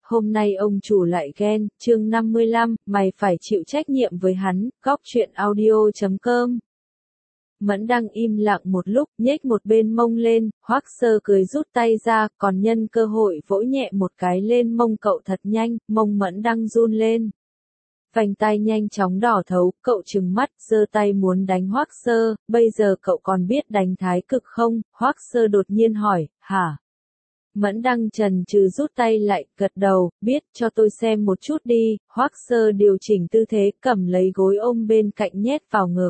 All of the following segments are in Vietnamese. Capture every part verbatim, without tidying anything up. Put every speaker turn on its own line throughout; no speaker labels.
hôm nay ông chủ lại ghen, chương năm mươi lăm, mày phải chịu trách nhiệm với hắn, góc truyện audio chấm com. Mẫn đang im lặng một lúc, nhếch một bên mông lên, Hoắc Sơ cười rút tay ra, còn nhân cơ hội vỗ nhẹ một cái lên mông cậu thật nhanh, mông Mẫn đang run lên. Vành tai nhanh chóng đỏ thấu, cậu trừng mắt, giơ tay muốn đánh Hoắc Sơ, bây giờ cậu còn biết đánh thái cực không? Hoắc Sơ đột nhiên hỏi, hả? Mẫn đang chần chừ rút tay lại, gật đầu, biết, cho tôi xem một chút đi. Hoắc Sơ điều chỉnh tư thế, cầm lấy gối ôm bên cạnh nhét vào ngực.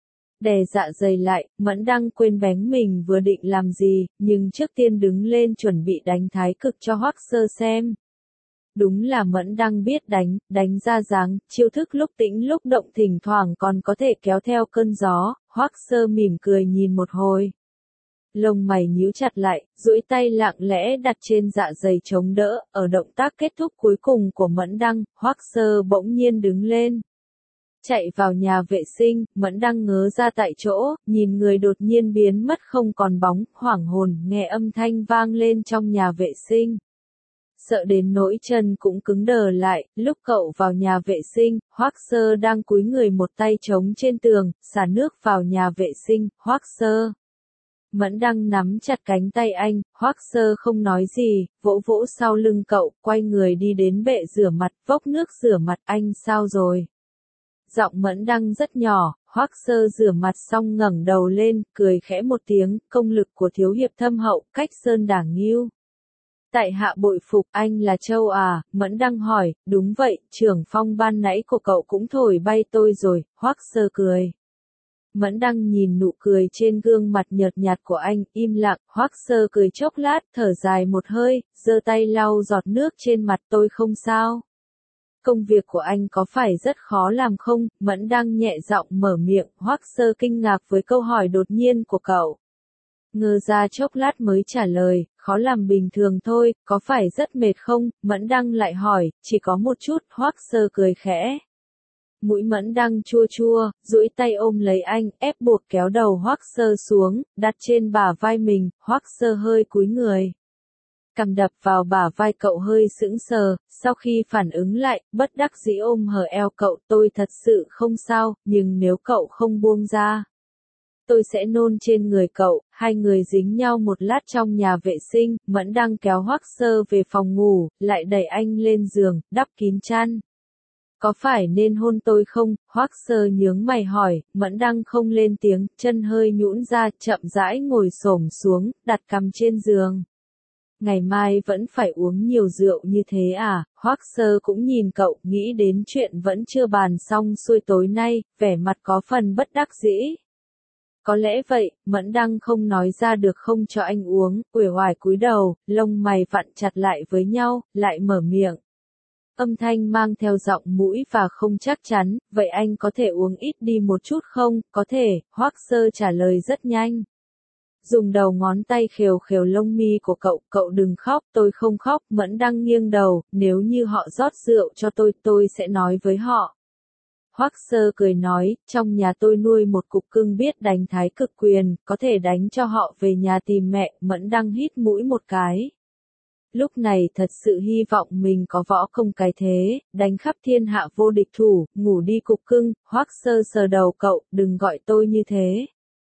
Đè dạ dày lại, Mẫn đang quên bén mình vừa định làm gì, nhưng trước tiên đứng lên chuẩn bị đánh thái cực cho Hoắc Sơ xem. Đúng là Mẫn đang biết đánh, đánh ra dáng, chiêu thức lúc tĩnh lúc động thỉnh thoảng còn có thể kéo theo cơn gió. Hoắc Sơ mỉm cười nhìn một hồi. Lông mày nhíu chặt lại, duỗi tay lặng lẽ đặt trên dạ dày chống đỡ, ở động tác kết thúc cuối cùng của Mẫn Đăng, Hoắc Sơ bỗng nhiên đứng lên. Chạy vào nhà vệ sinh, Mẫn Đăng ngớ ra tại chỗ, nhìn người đột nhiên biến mất không còn bóng, hoảng hồn, nghe âm thanh vang lên trong nhà vệ sinh. Sợ đến nỗi chân cũng cứng đờ lại, lúc cậu vào nhà vệ sinh, Hoắc Sơ đang cúi người một tay chống trên tường, xả nước vào nhà vệ sinh. Hoắc Sơ. Mẫn Đăng nắm chặt cánh tay anh, Hoắc Sơ không nói gì, vỗ vỗ sau lưng cậu, quay người đi đến bệ rửa mặt, vốc nước rửa mặt. Anh sao rồi? Giọng Mẫn Đăng rất nhỏ. Hoắc Sơ rửa mặt xong ngẩng đầu lên, cười khẽ một tiếng, công lực của thiếu hiệp thâm hậu, cách sơn đả ngưu. Tại hạ bội phục, anh là Châu à? Mẫn Đăng hỏi. Đúng vậy, trưởng phong ban nãy của cậu cũng thổi bay tôi rồi. Hoắc Sơ cười. Mẫn Đăng nhìn nụ cười trên gương mặt nhợt nhạt của anh, im lặng. Hoắc Sơ cười chốc lát, thở dài một hơi, giơ tay lau giọt nước trên mặt. Tôi không sao. Công việc của anh có phải rất khó làm không? Mẫn Đăng nhẹ giọng mở miệng. Hoắc Sơ kinh ngạc với câu hỏi đột nhiên của cậu. Ngơ ra chốc lát mới trả lời, khó làm bình thường thôi, có phải rất mệt không? Mẫn Đăng lại hỏi, chỉ có một chút. Hoắc Sơ cười khẽ. Mũi Mẫn Đăng chua chua, duỗi tay ôm lấy anh, ép buộc kéo đầu Hoắc Sơ xuống, đặt trên bả vai mình. Hoắc Sơ hơi cúi người. Cằm đập vào bả vai cậu hơi sững sờ, sau khi phản ứng lại, bất đắc dĩ ôm hở eo cậu. Tôi thật sự không sao, nhưng nếu cậu không buông ra, tôi sẽ nôn trên người cậu. Hai người dính nhau một lát trong nhà vệ sinh, Mẫn Đăng kéo Hoắc Sơ về phòng ngủ, lại đẩy anh lên giường, đắp kín chăn. Có phải nên hôn tôi không? Hoắc Sơ nhướng mày hỏi. Mẫn Đăng không lên tiếng, chân hơi nhũn ra, chậm rãi ngồi xổm xuống, đặt cằm trên giường. Ngày mai vẫn phải uống nhiều rượu như thế à? Hoắc Sơ cũng nhìn cậu, nghĩ đến chuyện vẫn chưa bàn xong xuôi tối nay, vẻ mặt có phần bất đắc dĩ. Có lẽ vậy, Mẫn Đăng không nói ra được không cho anh uống, uể oải cúi đầu, lông mày vặn chặt lại với nhau, lại mở miệng. Âm thanh mang theo giọng mũi và không chắc chắn, vậy anh có thể uống ít đi một chút không? Có thể. Hoắc Sơ trả lời rất nhanh. Dùng đầu ngón tay khều khều lông mi của cậu, cậu đừng khóc, tôi không khóc. Mẫn Đăng nghiêng đầu, nếu như họ rót rượu cho tôi, tôi sẽ nói với họ. Hoắc Sơ cười nói, trong nhà tôi nuôi một cục cưng biết đánh thái cực quyền, có thể đánh cho họ về nhà tìm mẹ. Mẫn Đăng hít mũi một cái. Lúc này thật sự hy vọng mình có võ công cái thế, đánh khắp thiên hạ vô địch thủ. Ngủ đi cục cưng. Hoắc Sơ sờ đầu cậu, đừng gọi tôi như thế.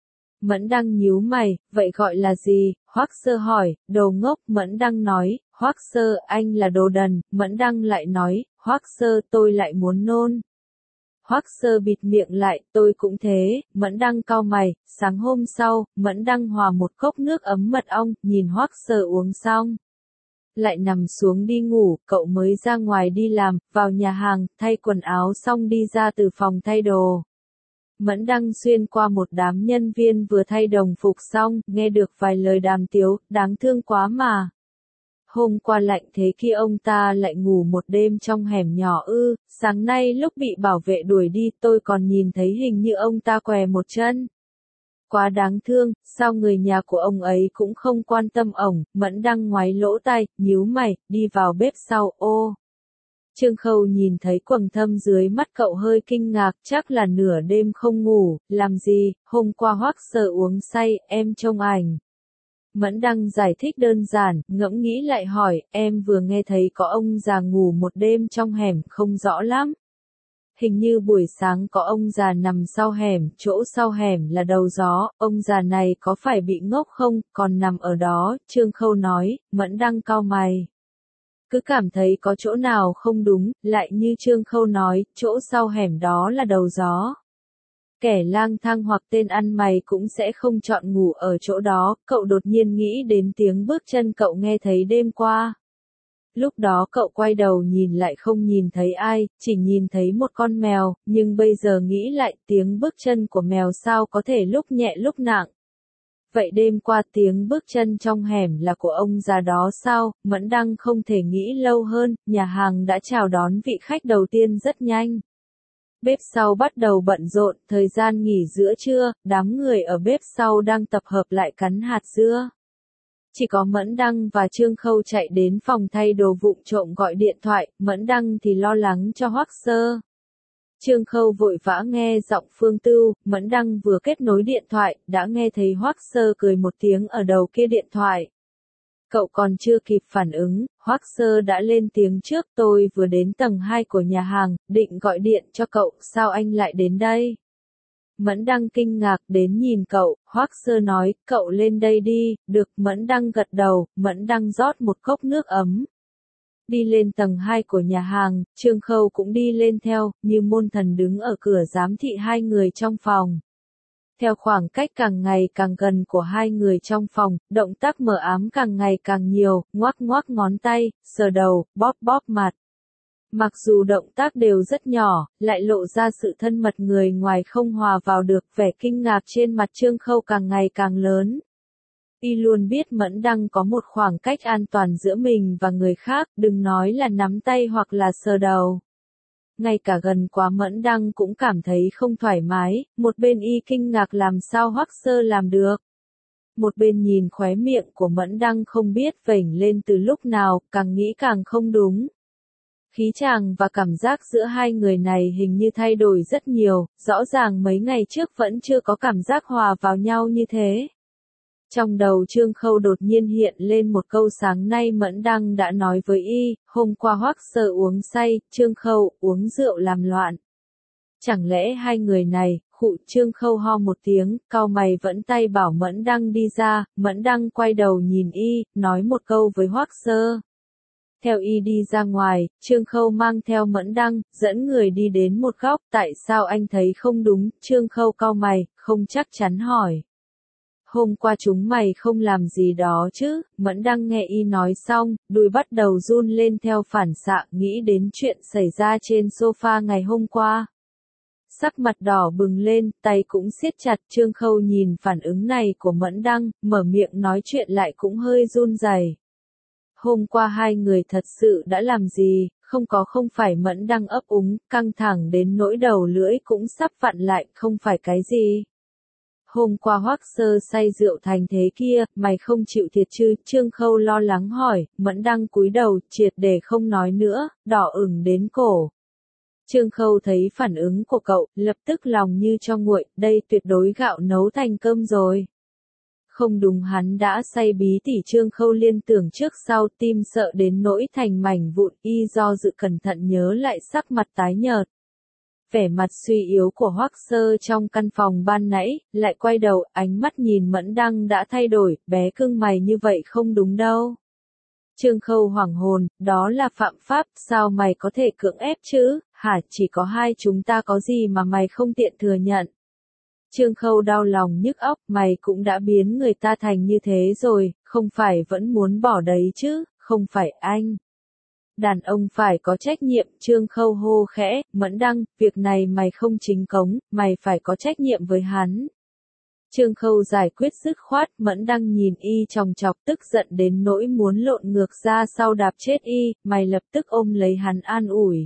Mẫn Đăng nhíu mày, vậy gọi là gì? Hoắc Sơ hỏi. Đồ ngốc. Mẫn Đăng nói. Hoắc Sơ, anh là đồ đần. Mẫn Đăng lại nói. Hoắc Sơ, tôi lại muốn nôn. Hoắc Sơ bịt miệng lại, tôi cũng thế. Mẫn Đăng cau mày. Sáng hôm sau, Mẫn Đăng hòa một cốc nước ấm mật ong, nhìn Hoắc Sơ uống xong, lại nằm xuống đi ngủ. Cậu mới ra ngoài đi làm, vào nhà hàng, thay quần áo xong đi ra từ phòng thay đồ. Mẫn Đăng xuyên qua một đám nhân viên vừa thay đồng phục xong, nghe được vài lời đàm tiếu, đáng thương quá mà. Hôm qua lạnh thế kia ông ta lại ngủ một đêm trong hẻm nhỏ ư? Sáng nay lúc bị bảo vệ đuổi đi, tôi còn nhìn thấy hình như ông ta què một chân. Quá đáng thương, sao người nhà của ông ấy cũng không quan tâm ổng? Mẫn Đăng ngoáy lỗ tai, nhíu mày, đi vào bếp sau. Ô! Trương Khâu nhìn thấy quầng thâm dưới mắt cậu hơi kinh ngạc, chắc là nửa đêm không ngủ. Làm gì? Hôm qua Hoắc Sơ uống say, em trông ảnh. Mẫn Đăng giải thích đơn giản, ngẫm nghĩ lại hỏi, em vừa nghe thấy có ông già ngủ một đêm trong hẻm, không rõ lắm. Hình như buổi sáng có ông già nằm sau hẻm, chỗ sau hẻm là đầu gió, ông già này có phải bị ngốc không, còn nằm ở đó, Trương Khâu nói. Mẫn Đăng cau mày. Cứ cảm thấy có chỗ nào không đúng, lại như Trương Khâu nói, chỗ sau hẻm đó là đầu gió. Kẻ lang thang hoặc tên ăn mày cũng sẽ không chọn ngủ ở chỗ đó, cậu đột nhiên nghĩ đến tiếng bước chân cậu nghe thấy đêm qua. Lúc đó cậu quay đầu nhìn lại không nhìn thấy ai, chỉ nhìn thấy một con mèo, nhưng bây giờ nghĩ lại tiếng bước chân của mèo sao có thể lúc nhẹ lúc nặng. Vậy đêm qua tiếng bước chân trong hẻm là của ông già đó sao? Mẫn Đăng không thể nghĩ lâu hơn, nhà hàng đã chào đón vị khách đầu tiên rất nhanh. Bếp sau bắt đầu bận rộn, thời gian nghỉ giữa trưa, đám người ở bếp sau đang tập hợp lại cắn hạt dưa. Chỉ có Mẫn Đăng và Trương Khâu chạy đến phòng thay đồ vụng trộm gọi điện thoại, Mẫn Đăng thì lo lắng cho Hoắc Sơ. Trương Khâu vội vã nghe giọng Phương Tưu, Mẫn Đăng vừa kết nối điện thoại, đã nghe thấy Hoắc Sơ cười một tiếng ở đầu kia điện thoại. Cậu còn chưa kịp phản ứng, Hoắc Sơ đã lên tiếng trước, tôi vừa đến tầng hai của nhà hàng, định gọi điện cho cậu, sao anh lại đến đây? Mẫn Đăng kinh ngạc đến nhìn cậu, Hoắc Sơ nói, cậu lên đây đi, được. Mẫn Đăng gật đầu, Mẫn Đăng rót một cốc nước ấm. Đi lên tầng hai của nhà hàng, Trương Khâu cũng đi lên theo, như môn thần đứng ở cửa giám thị hai người trong phòng. Theo khoảng cách càng ngày càng gần của hai người trong phòng, động tác mờ ám càng ngày càng nhiều, ngoác ngoác ngón tay, sờ đầu, bóp bóp mặt. Mặc dù động tác đều rất nhỏ, lại lộ ra sự thân mật người ngoài không hòa vào được, vẻ kinh ngạc trên mặt Trương Khâu càng ngày càng lớn. Y luôn biết Mẫn Đăng có một khoảng cách an toàn giữa mình và người khác, đừng nói là nắm tay hoặc là sờ đầu. Ngay cả gần quá Mẫn Đăng cũng cảm thấy không thoải mái, một bên Y kinh ngạc làm sao Hoắc Sơ làm được. Một bên nhìn khóe miệng của Mẫn Đăng không biết vểnh lên từ lúc nào, càng nghĩ càng không đúng. Khí chàng và cảm giác giữa hai người này hình như thay đổi rất nhiều, rõ ràng mấy ngày trước vẫn chưa có cảm giác hòa vào nhau như thế. Trong đầu Trương Khâu đột nhiên hiện lên một câu sáng nay Mẫn Đăng đã nói với Y, hôm qua Hoắc Sơ uống say, Trương Khâu, uống rượu làm loạn. Chẳng lẽ hai người này, khụ Trương Khâu ho một tiếng, cau mày vẫn tay bảo Mẫn Đăng đi ra, Mẫn Đăng quay đầu nhìn Y, nói một câu với Hoắc Sơ. Theo Y đi ra ngoài, Trương Khâu mang theo Mẫn Đăng, dẫn người đi đến một góc, tại sao anh thấy không đúng, Trương Khâu cau mày, không chắc chắn hỏi. Hôm qua chúng mày không làm gì đó chứ, Mẫn Đăng nghe Y nói xong, đùi bắt đầu run lên theo phản xạ, nghĩ đến chuyện xảy ra trên sofa ngày hôm qua. Sắc mặt đỏ bừng lên, tay cũng siết chặt, Trương Khâu nhìn phản ứng này của Mẫn Đăng, mở miệng nói chuyện lại cũng hơi run rẩy. Hôm qua hai người thật sự đã làm gì, không có không phải Mẫn Đăng ấp úng, căng thẳng đến nỗi đầu lưỡi cũng sắp vặn lại, không phải cái gì. Hôm qua Hoắc Sơ say rượu thành thế kia, mày không chịu thiệt chứ, Trương Khâu lo lắng hỏi, Mẫn Đăng cúi đầu, triệt để không nói nữa, đỏ ửng đến cổ. Trương Khâu thấy phản ứng của cậu, lập tức lòng như cho nguội, đây tuyệt đối gạo nấu thành cơm rồi. Không đúng hắn đã say bí tỉ Trương Khâu liên tưởng trước sau tim sợ đến nỗi thành mảnh vụn Y do dự cẩn thận nhớ lại sắc mặt tái nhợt. Vẻ mặt suy yếu của Hoắc Sơ trong căn phòng ban nãy, lại quay đầu, ánh mắt nhìn Mẫn Đăng đã thay đổi, bé cưng mày như vậy không đúng đâu. Trương Khâu hoảng hồn, đó là phạm pháp, sao mày có thể cưỡng ép chứ, hả chỉ có hai chúng ta có gì mà mày không tiện thừa nhận. Trương Khâu đau lòng nhức óc, mày cũng đã biến người ta thành như thế rồi, không phải vẫn muốn bỏ đấy chứ, không phải anh. Đàn ông phải có trách nhiệm, Trương Khâu hô khẽ, Mẫn Đăng, việc này mày không chính cống, mày phải có trách nhiệm với hắn. Trương Khâu giải quyết dứt khoát, Mẫn Đăng nhìn Y chòng chọc tức giận đến nỗi muốn lộn ngược ra sau đạp chết Y, mày lập tức ôm lấy hắn an ủi.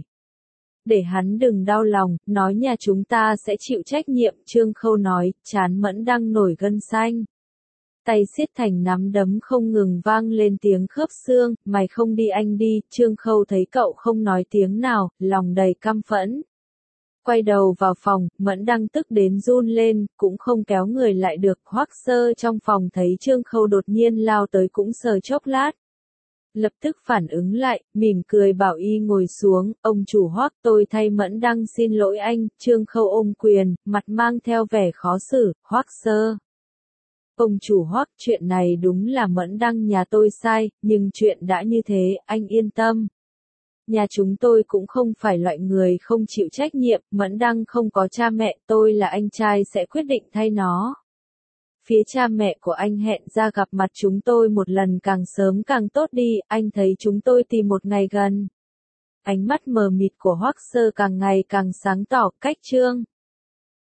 Để hắn đừng đau lòng, nói nhà chúng ta sẽ chịu trách nhiệm, Trương Khâu nói, trán Mẫn Đăng nổi gân xanh. Tay siết thành nắm đấm không ngừng vang lên tiếng khớp xương, mày không đi anh đi, Trương Khâu thấy cậu không nói tiếng nào, lòng đầy căm phẫn. quay đầu vào phòng, Mẫn Đăng tức đến run lên, cũng không kéo người lại được. Hoắc Sơ trong phòng thấy Trương Khâu đột nhiên lao tới cũng sờ chốc lát. Lập tức phản ứng lại, mỉm cười bảo y ngồi xuống, ông chủ Hoắc, tôi thay Mẫn Đăng xin lỗi anh. Trương Khâu ôm quyền, mặt mang theo vẻ khó xử. Hoắc Sơ, ông chủ Hoắc, chuyện này đúng là Mẫn Đăng nhà tôi sai, nhưng chuyện đã như thế, anh yên tâm. Nhà chúng tôi cũng không phải loại người không chịu trách nhiệm, Mẫn Đăng không có cha mẹ, tôi là anh trai sẽ quyết định thay nó. Phía cha mẹ của anh hẹn ra gặp mặt chúng tôi một lần càng sớm càng tốt đi, anh thấy chúng tôi tìm một ngày gần. Ánh mắt mờ mịt của Hoắc Sơ càng ngày càng sáng tỏ, cách Trương